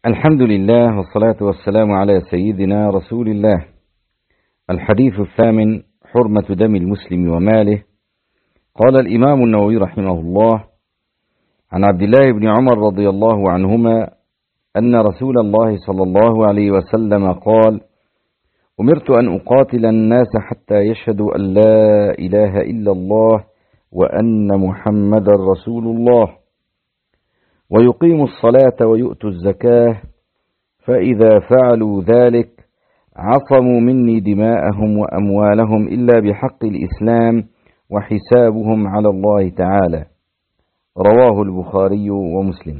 الحمد لله والصلاة والسلام على سيدنا رسول الله. الحديث الثامن: حرمة دم المسلم وماله. قال الإمام النووي رحمه الله: عن عبد الله بن عمر رضي الله عنهما أن رسول الله صلى الله عليه وسلم قال: أمرت أن أقاتل الناس حتى يشهدوا أن لا إله إلا الله وأن محمدا رسول الله ويقيموا الصلاة ويؤتوا الزكاة، فإذا فعلوا ذلك عصموا مني دماءهم وأموالهم إلا بحق الإسلام وحسابهم على الله تعالى. رواه البخاري ومسلم.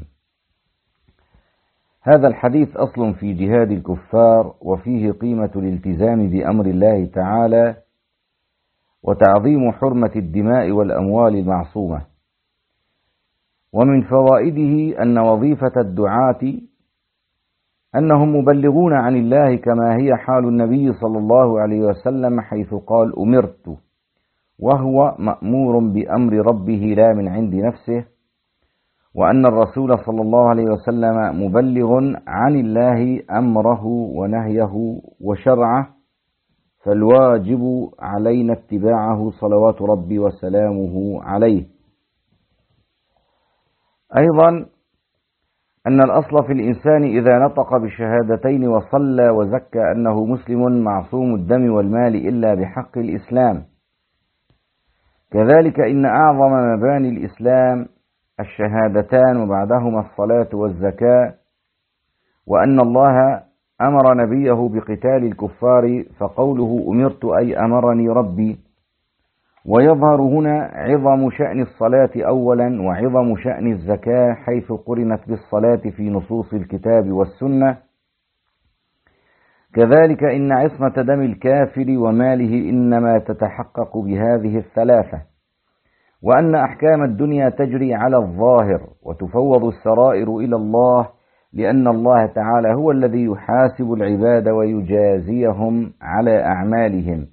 هذا الحديث أصل في جهاد الكفار، وفيه قيمة الالتزام بأمر الله تعالى وتعظيم حرمة الدماء والأموال المعصومة. ومن فوائده أن وظيفة الدعاة أنهم مبلغون عن الله، كما هي حال النبي صلى الله عليه وسلم حيث قال: أمرت، وهو مأمور بأمر ربه لا من عند نفسه، وأن الرسول صلى الله عليه وسلم مبلغ عن الله أمره ونهيه وشرعه، فالواجب علينا اتباعه صلوات ربي وسلامه عليه. أيضا أن الأصل في الإنسان إذا نطق بالشهادتين وصلى وزكى أنه مسلم معصوم الدم والمال إلا بحق الإسلام. كذلك إن أعظم مباني الإسلام الشهادتان وبعدهما الصلاة والزكاة، وأن الله أمر نبيه بقتال الكفار، فقوله أمرت أي أمرني ربي. ويظهر هنا عظم شأن الصلاة أولا وعظم شأن الزكاة حيث قرنت بالصلاة في نصوص الكتاب والسنة. كذلك إن عصمة دم الكافر وماله إنما تتحقق بهذه الثلاثة، وأن أحكام الدنيا تجري على الظاهر وتفوض السرائر إلى الله، لأن الله تعالى هو الذي يحاسب العباد ويجازيهم على أعمالهم.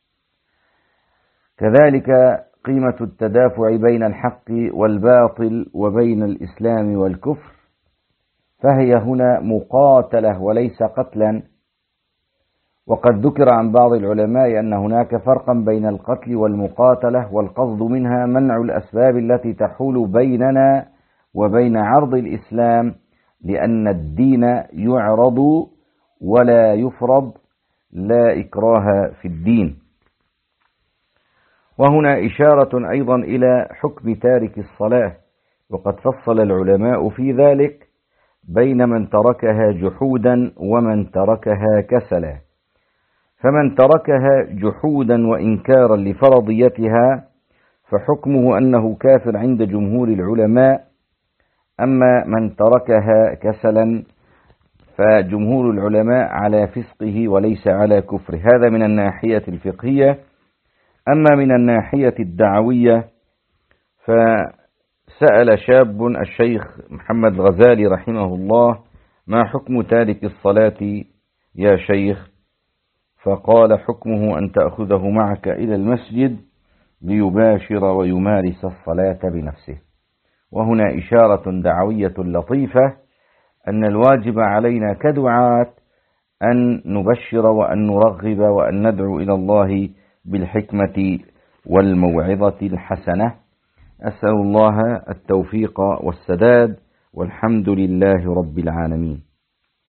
كذلك قيمة التدافع بين الحق والباطل وبين الإسلام والكفر، فهي هنا مقاتلة وليس قتلا. وقد ذكر عن بعض العلماء أن هناك فرقا بين القتل والمقاتلة، والقصد منها منع الأسباب التي تحول بيننا وبين عرض الإسلام، لأن الدين يعرض ولا يفرض، لا إكراه في الدين. وهنا إشارة أيضا إلى حكم تارك الصلاة، وقد فصل العلماء في ذلك بين من تركها جحودا ومن تركها كسلا. فمن تركها جحودا وإنكارا لفرضيتها فحكمه أنه كافر عند جمهور العلماء، أما من تركها كسلا فجمهور العلماء على فسقه وليس على كفره. هذا من الناحية الفقهية. أما من الناحية الدعوية فسأل شاب الشيخ محمد الغزالي رحمه الله: ما حكم تارك الصلاة يا شيخ؟ فقال: حكمه أن تأخذه معك إلى المسجد ليباشر ويمارس الصلاة بنفسه. وهنا إشارة دعوية لطيفة أن الواجب علينا كدعاة أن نبشر وأن نرغب وأن ندعو إلى الله بالحكمة والموعظة الحسنة. أسأل الله التوفيق والسداد، والحمد لله رب العالمين.